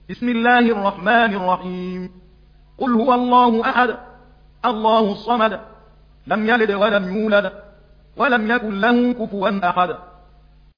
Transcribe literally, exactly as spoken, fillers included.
بسم الله الرحمن الرحيم. قل هو الله أحد الله الصمد لم يلد ولم يولد ولم يكن له كفوا أحد.